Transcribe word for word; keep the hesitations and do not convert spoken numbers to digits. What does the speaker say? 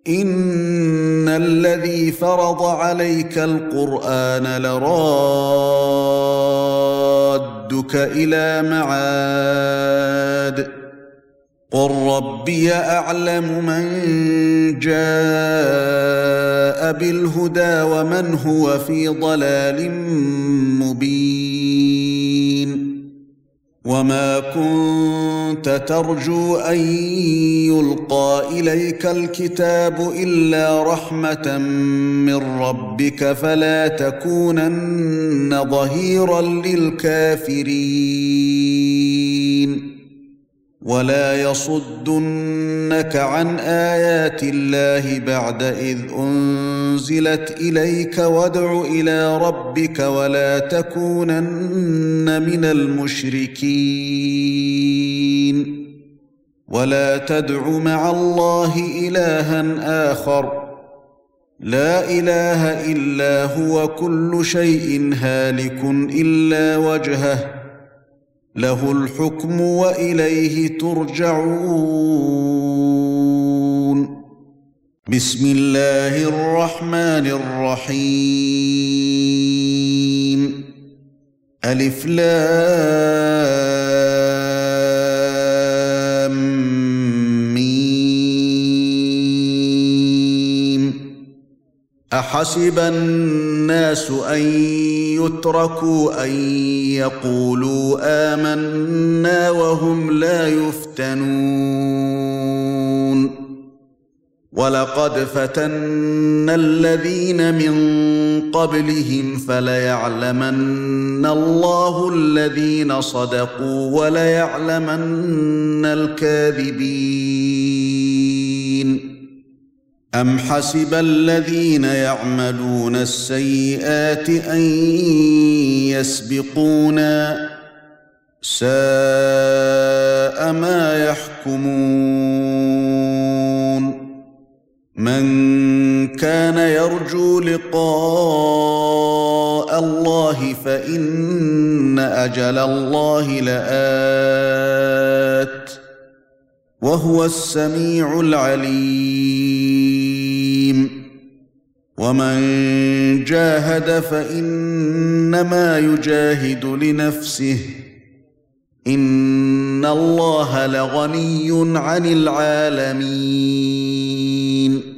إِنَّ الَّذِي فَرَضَ عَلَيْكَ الْقُرْآنَ لَرَادُّكَ إِلَىٰ مَعَادٍ قُل رَّبِّي أَعْلَمُ مَن جَاءَ بِالْهُدَىٰ وَمَنْ هُوَ فِي ضَلَالٍ مُّبِينٍ وَمَا كُنتَ تَرْجُو أَن يُلْقَىٰ إِلَيْكَ الْكِتَابُ إِلَّا رَحْمَةً مِّن رَّبِّكَ فَلَا تَكُونَنَّ ظَهِيرًا لِّلْكَافِرِينَ وَلَا يَصُدُّنَّكَ عَنْ آيَاتِ اللَّهِ بَعْدَ إِذْ أُنزِلَتْ إِلَيْكَ وَادْعُ إِلَىٰ رَبِّكَ وَلَا تَكُونَنَّ مِنَ الْمُشْرِكِينَ وَلَا تَدْعُ مَعَ اللَّهِ إِلَٰهًا آخَرَ لَا إِلَٰهَ إِلَّا هُوَ كُلُّ شَيْءٍ هَالِكٌ إِلَّا وَجْهَهُ لَهُ الْحُكْمُ وَإِلَيْهِ تُرْجَعُونَ بسم الله الرحمن الرحيم ألف لام ميم أحسب الناس أن يتركوا أن يقولوا آمنا وهم لا يفتنون وَلَقَدْ فَتَنَّا الَّذِينَ مِن قَبْلِهِمْ فَلَيَعْلَمَنَّ اللَّهُ الَّذِينَ صَدَقُوا وَلَيَعْلَمَنَّ الْكَاذِبِينَ أَمْ حَسِبَ الَّذِينَ يَعْمَلُونَ السَّيِّئَاتِ أَن يَسْبِقُونَا سَاءَ مَا يَحْكُمُونَ مَنْ كَانَ يَرْجُو لِقَاءَ اللَّهِ فَإِنَّ أَجَلَ اللَّهِ لَآتٍ وَهُوَ السَّمِيعُ الْعَلِيمُ وَمَنْ جَاهَدَ فَإِنَّمَا يُجَاهِدُ لِنَفْسِهِ إِنَّ اللَّهَ لَغَنِيٌّ عَنِ الْعَالَمِينَ